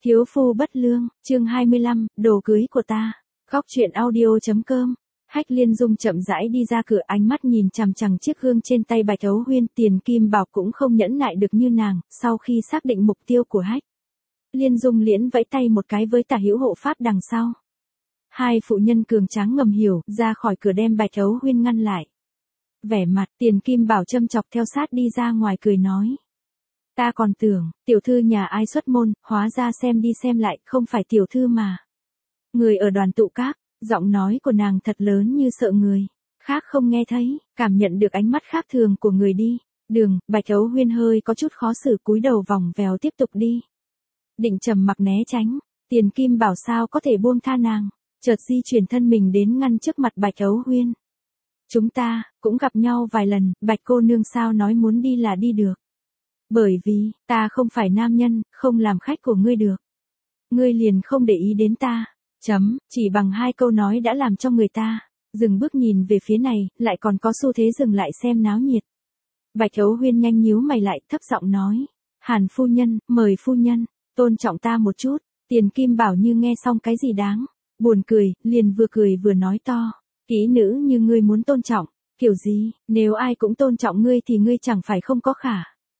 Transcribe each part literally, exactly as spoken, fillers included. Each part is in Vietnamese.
Thiếu phu bất lương, chương hai mươi lăm, đồ cưới của ta. Góc truyện audio.com. Hách Liên Dung chậm rãi đi ra cửa, ánh mắt nhìn chằm chằm chiếc gương trên tay Bạch Ấu Huyên. Tiền Kim Bảo cũng không nhẫn nại được như nàng, sau khi xác định mục tiêu của Hách Liên Dung liễn vẫy tay một cái với Tả Hữu hộ pháp đằng sau. Hai phụ nhân cường tráng ngầm hiểu, ra khỏi cửa đem Bạch Ấu Huyên ngăn lại. Vẻ mặt Tiền Kim Bảo châm chọc theo sát đi ra ngoài cười nói. Ta còn tưởng, tiểu thư nhà ai xuất môn, hóa ra xem đi xem lại, không phải tiểu thư mà. Người ở đoàn tụ các, giọng nói của nàng thật lớn như sợ người khác không nghe thấy, cảm nhận được ánh mắt khác thường của người đi đường. Bạch Ấu Huyên hơi có chút khó xử, cúi đầu vòng vèo tiếp tục đi. Định trầm mặc né tránh, Tiền Kim Bảo sao có thể buông tha nàng, chợt di chuyển thân mình đến ngăn trước mặt Bạch Ấu Huyên. Chúng ta cũng gặp nhau vài lần, Bạch cô nương sao nói muốn đi là đi được. Bởi vì, ta không phải nam nhân, không làm khách của ngươi được. Ngươi liền không để ý đến ta. Chấm, chỉ bằng hai câu nói đã làm cho người ta dừng bước nhìn về phía này, lại còn có xu thế dừng lại xem náo nhiệt. Bạch Ấu Huyên nhanh nhíu mày lại, thấp giọng nói. Hàn phu nhân, mời phu nhân, tôn trọng ta một chút. Tiền Kim Bảo như nghe xong cái gì đáng buồn cười, liền vừa cười vừa nói to. Kỹ nữ như ngươi muốn tôn trọng, kiểu gì, nếu ai cũng tôn trọng ngươi thì ngươi chẳng phải không có khả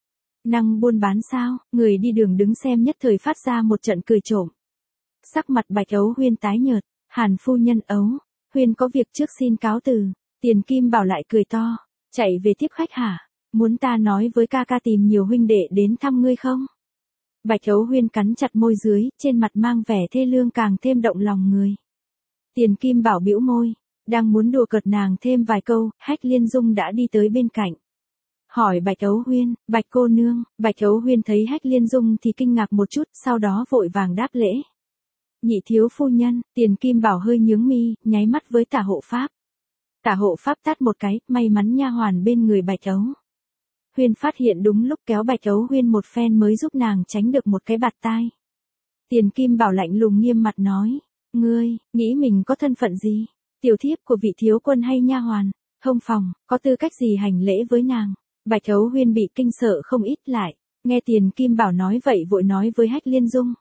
năng buôn bán sao? Người đi đường đứng xem nhất thời phát ra một trận cười trộm. Sắc mặt Bạch Ấu Huyên tái nhợt. Hàn phu nhân ấu, Huyên có việc trước xin cáo từ. Tiền Kim Bảo lại cười to. Chạy về tiếp khách hả? Muốn ta nói với ca ca tìm nhiều huynh đệ đến thăm ngươi không? Bạch Ấu Huyên cắn chặt môi dưới, trên mặt mang vẻ thê lương càng thêm động lòng người. Tiền Kim Bảo bĩu môi, đang muốn đùa cợt nàng thêm vài câu, Hách Liên Dung đã đi tới bên cạnh. Hỏi Bạch Ấu Huyên, Bạch cô nương. Bạch Ấu Huyên thấy Hách Liên Dung thì kinh ngạc một chút, sau đó vội vàng đáp lễ. Nhị thiếu phu nhân. Tiền Kim Bảo hơi nhướng mi, nháy mắt với Tả hộ pháp. Tả hộ pháp tát một cái, may mắn nha hoàn bên người Bạch Ấu Huyên phát hiện đúng lúc, kéo Bạch Ấu Huyên một phen mới giúp nàng tránh được một cái bạt tai. Tiền Kim Bảo lạnh lùng nghiêm mặt nói, ngươi nghĩ mình có thân phận gì? Tiểu thiếp của vị thiếu quân hay nha hoàn hông phòng, có tư cách gì hành lễ với nàng? Bạch Ấu Huyên bị kinh sợ không ít lại, nghe Tiền Kim Bảo nói vậy vội nói với Hách Liên Dung.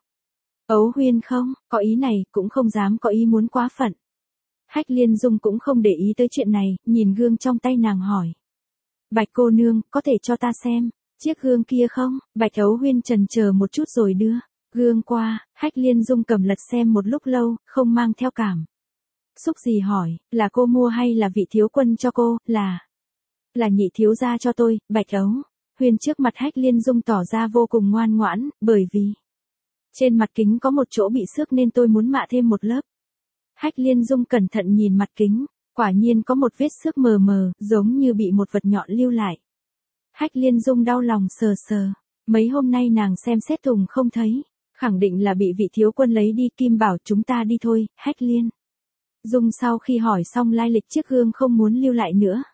Ấu Huyên không, có ý này, cũng không dám có ý muốn quá phận. Hách Liên Dung cũng không để ý tới chuyện này, nhìn gương trong tay nàng hỏi. Bạch cô nương, có thể cho ta xem chiếc gương kia không? Bạch Ấu Huyên chần chờ một chút rồi đưa gương qua. Hách Liên Dung cầm lật xem một lúc lâu, không mang theo cảm xúc gì hỏi, là cô mua hay là vị thiếu quân cho cô? Là Là nhị thiếu gia cho tôi. Bạch Ấu Huyên trước mặt Hách Liên Dung tỏ ra vô cùng ngoan ngoãn, bởi vì trên mặt kính có một chỗ bị xước nên tôi muốn mạ thêm một lớp. Hách Liên Dung cẩn thận nhìn mặt kính, quả nhiên có một vết xước mờ mờ, giống như bị một vật nhọn lưu lại. Hách Liên Dung đau lòng sờ sờ, mấy hôm nay nàng xem xét thùng không thấy, khẳng định là bị vị thiếu quân lấy đi. Kim Bảo, chúng ta đi thôi. Hách Liên Dung sau khi hỏi xong lai lịch chiếc gương không muốn lưu lại nữa.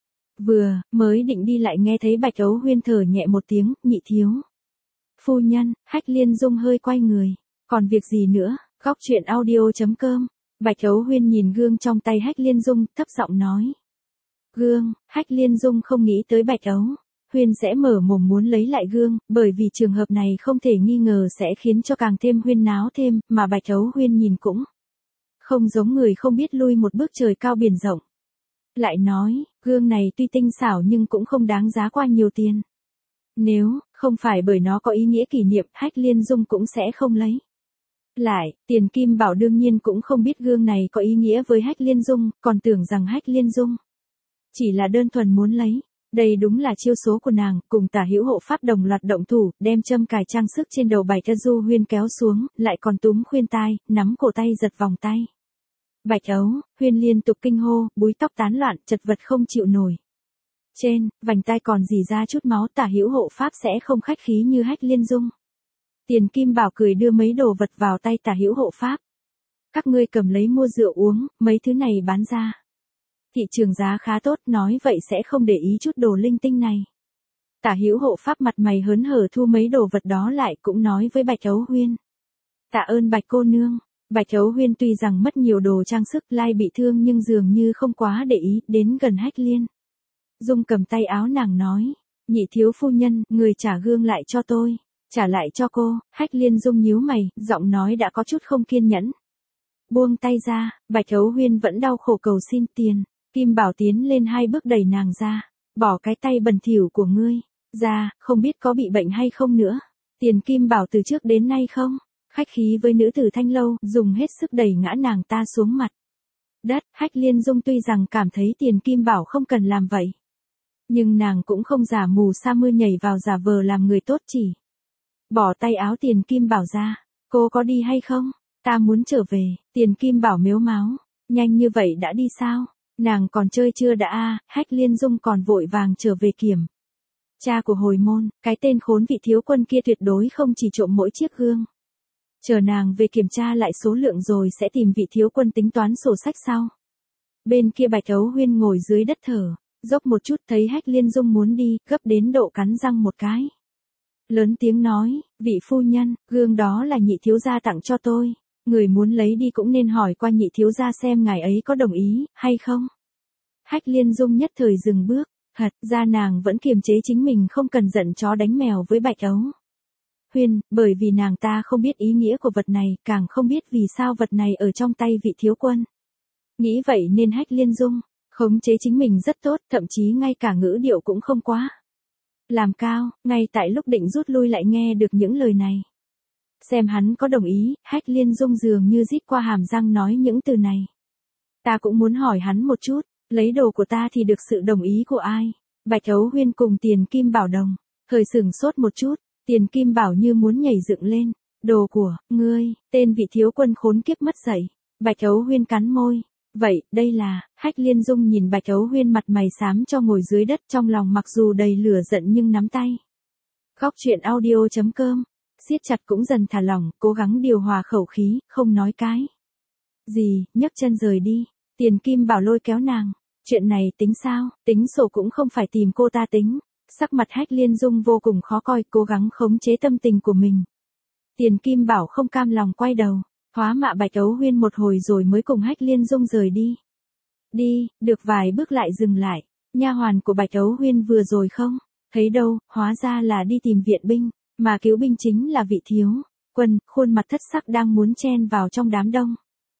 Vừa mới định đi lại nghe thấy Bạch Ấu Huyên thở nhẹ một tiếng, nhị thiếu phu nhân. Hách Liên Dung hơi quay người. Còn việc gì nữa? Góc truyện audio.com. Bạch Ấu Huyên nhìn gương trong tay Hách Liên Dung, thấp giọng nói. Gương. Hách Liên Dung không nghĩ tới Bạch Ấu Huyên sẽ mở mồm muốn lấy lại gương, bởi vì trường hợp này không thể nghi ngờ sẽ khiến cho càng thêm huyên náo thêm, mà Bạch Ấu Huyên nhìn cũng không giống người không biết lui một bước trời cao biển rộng. Lại nói, gương này tuy tinh xảo nhưng cũng không đáng giá qua nhiều tiền. Nếu không phải bởi nó có ý nghĩa kỷ niệm, Hách Liên Dung cũng sẽ không lấy lại. Tiền Kim Bảo đương nhiên cũng không biết gương này có ý nghĩa với Hách Liên Dung, còn tưởng rằng Hách Liên Dung chỉ là đơn thuần muốn lấy. Đây đúng là chiêu số của nàng. Cùng Tả Hữu hộ pháp đồng loạt động thủ, đem châm cài trang sức trên đầu Bạch Du Huyên kéo xuống, lại còn túm khuyên tai, nắm cổ tay giật vòng tay. Bạch Ấu Huyên liên tục kinh hô, búi tóc tán loạn, chật vật không chịu nổi. Trên vành tai còn rỉ ra chút máu. Tả Hữu hộ pháp sẽ không khách khí như Hách Liên Dung. Tiền Kim Bảo cười đưa mấy đồ vật vào tay Tả Hữu hộ pháp. Các ngươi cầm lấy mua rượu uống, mấy thứ này bán ra thị trường giá khá tốt, nói vậy sẽ không để ý chút đồ linh tinh này. Tả Hữu hộ pháp mặt mày hớn hở thu mấy đồ vật đó lại, cũng nói với Bạch Ấu Huyên. Tạ ơn Bạch cô nương. Bạch Ấu Huyên tuy rằng mất nhiều đồ trang sức, lai bị thương nhưng dường như không quá để ý, đến gần Hách Liên Dung cầm tay áo nàng nói. Nhị thiếu phu nhân, người trả gương lại cho tôi. Trả lại cho cô, Hách Liên Dung nhíu mày, giọng nói đã có chút không kiên nhẫn. Buông tay ra, Bạch Ấu Huyên vẫn đau khổ cầu xin tiền. Kim Bảo tiến lên hai bước đẩy nàng ra. Bỏ cái tay bẩn thỉu của ngươi ra, không biết có bị bệnh hay không nữa. Tiền Kim Bảo từ trước đến nay không khách khí với nữ tử Thanh Lâu, dùng hết sức đẩy ngã nàng ta xuống mặt đất. Hách Liên Dung tuy rằng cảm thấy Tiền Kim Bảo không cần làm vậy, nhưng nàng cũng không giả mù sa mưa nhảy vào giả vờ làm người tốt chỉ. Bỏ tay áo Tiền Kim Bảo ra. Cô có đi hay không? Ta muốn trở về. Tiền Kim Bảo mếu máo. Nhanh như vậy đã đi sao? Nàng còn chơi chưa đã a? Hách Liên Dung còn vội vàng trở về kiểm cha của hồi môn. Cái tên khốn vị thiếu quân kia tuyệt đối không chỉ trộm mỗi chiếc gương. Chờ nàng về kiểm tra lại số lượng rồi sẽ tìm vị thiếu quân tính toán sổ sách sau. Bên kia Bạch Ấu Huyên ngồi dưới đất thở dốc một chút, thấy Hách Liên Dung muốn đi, gấp đến độ cắn răng một cái. Lớn tiếng nói, vị phu nhân, gương đó là nhị thiếu gia tặng cho tôi. Người muốn lấy đi cũng nên hỏi qua nhị thiếu gia xem ngài ấy có đồng ý, hay không. Hách Liên Dung nhất thời dừng bước, thật ra nàng vẫn kiềm chế chính mình không cần giận chó đánh mèo với Bạch Ấu Huyên, bởi vì nàng ta không biết ý nghĩa của vật này, càng không biết vì sao vật này ở trong tay vị thiếu quân. Nghĩ vậy nên Hách Liên Dung khống chế chính mình rất tốt, thậm chí ngay cả ngữ điệu cũng không quá làm cao, ngay tại lúc định rút lui lại nghe được những lời này. Xem hắn có đồng ý, Hách Liên Dung dường như rít qua hàm răng nói những từ này. Ta cũng muốn hỏi hắn một chút, lấy đồ của ta thì được sự đồng ý của ai? Bạch Ấu Huyên cùng Tiền Kim Bảo đồng thời sửng sốt một chút, Tiền Kim Bảo như muốn nhảy dựng lên. Đồ của ngươi? Tên vị thiếu quân khốn kiếp mất dạy. Bạch Ấu Huyên cắn môi. Vậy, đây là. Hách Liên Dung nhìn Bạch Ấu Huyên mặt mày xám cho ngồi dưới đất, trong lòng mặc dù đầy lửa giận nhưng nắm tay. Góc truyện audio chấm com. Siết chặt cũng dần thả lỏng, cố gắng điều hòa khẩu khí, không nói cái gì, nhấc chân rời đi. Tiền Kim Bảo lôi kéo nàng. Chuyện này tính sao? Tính sổ cũng không phải tìm cô ta tính. Sắc mặt Hách Liên Dung vô cùng khó coi, cố gắng khống chế tâm tình của mình. Tiền Kim Bảo không cam lòng quay đầu, hóa mạ Bạch Ấu Huyên một hồi rồi mới cùng Hách Liên Dung rời đi. Đi, được vài bước lại dừng lại. Nha hoàn của Bạch Ấu Huyên vừa rồi không thấy đâu, hóa ra là đi tìm viện binh, mà cứu binh chính là vị thiếu quân, khuôn mặt thất sắc đang muốn chen vào trong đám đông.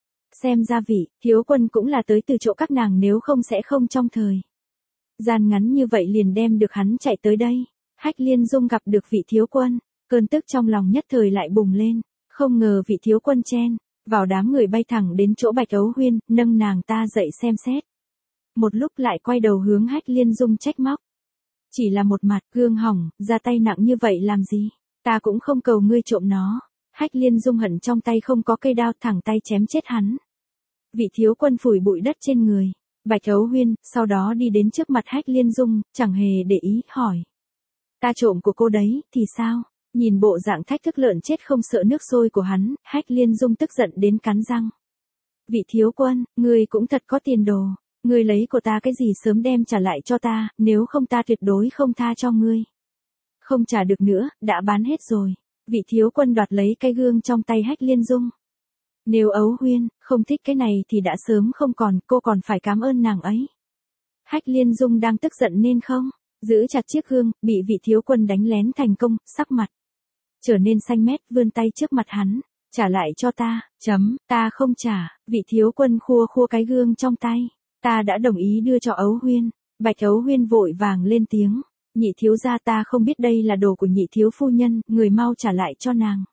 Xem ra vị thiếu quân cũng là tới từ chỗ các nàng, nếu không sẽ không trong thời gian ngắn như vậy liền đem được hắn chạy tới đây. Hách Liên Dung gặp được vị thiếu quân, cơn tức trong lòng nhất thời lại bùng lên, không ngờ vị thiếu quân chen vào đám người bay thẳng đến chỗ Bạch Ấu Huyên, nâng nàng ta dậy xem xét. Một lúc lại quay đầu hướng Hách Liên Dung trách móc. Chỉ là một mặt gương hỏng, ra tay nặng như vậy làm gì? Ta cũng không cầu ngươi trộm nó. Hách Liên Dung hận trong tay không có cây đao, thẳng tay chém chết hắn. Vị thiếu quân phủi bụi đất trên người Bạch Ấu Huyên, sau đó đi đến trước mặt Hách Liên Dung, chẳng hề để ý, hỏi. Ta trộm của cô đấy, thì sao? Nhìn bộ dạng thách thức lợn chết không sợ nước sôi của hắn, Hách Liên Dung tức giận đến cắn răng. Vị thiếu quân, ngươi cũng thật có tiền đồ. Ngươi lấy của ta cái gì sớm đem trả lại cho ta, nếu không ta tuyệt đối không tha cho ngươi. Không trả được nữa, đã bán hết rồi. Vị thiếu quân đoạt lấy cái gương trong tay Hách Liên Dung. Nếu Ấu Huyên không thích cái này thì đã sớm không còn, cô còn phải cảm ơn nàng ấy. Hách Liên Dung đang tức giận nên không giữ chặt chiếc gương, bị vị thiếu quân đánh lén thành công, sắc mặt trở nên xanh mét, vươn tay trước mặt hắn. Trả lại cho ta, chấm, ta không trả. Vị thiếu quân khua khua cái gương trong tay. Ta đã đồng ý đưa cho Ấu Huyên. Bạch Ấu Huyên vội vàng lên tiếng. Nhị thiếu gia, ta không biết đây là đồ của nhị thiếu phu nhân, người mau trả lại cho nàng.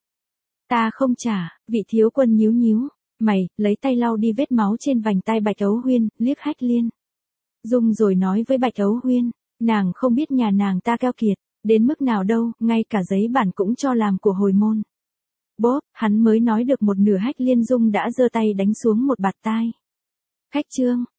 Ta không trả. Vị thiếu quân nhíu nhíu mày, lấy tay lau đi vết máu trên vành tay Bạch Ấu Huyên, liếc Hách Liên Dung rồi nói với Bạch Ấu Huyên. Nàng không biết nhà nàng ta keo kiệt đến mức nào đâu, ngay cả giấy bản cũng cho làm của hồi môn. Bốp, hắn mới nói được một nửa, Hách Liên Dung đã giơ tay đánh xuống một bạt tai. Khách trương,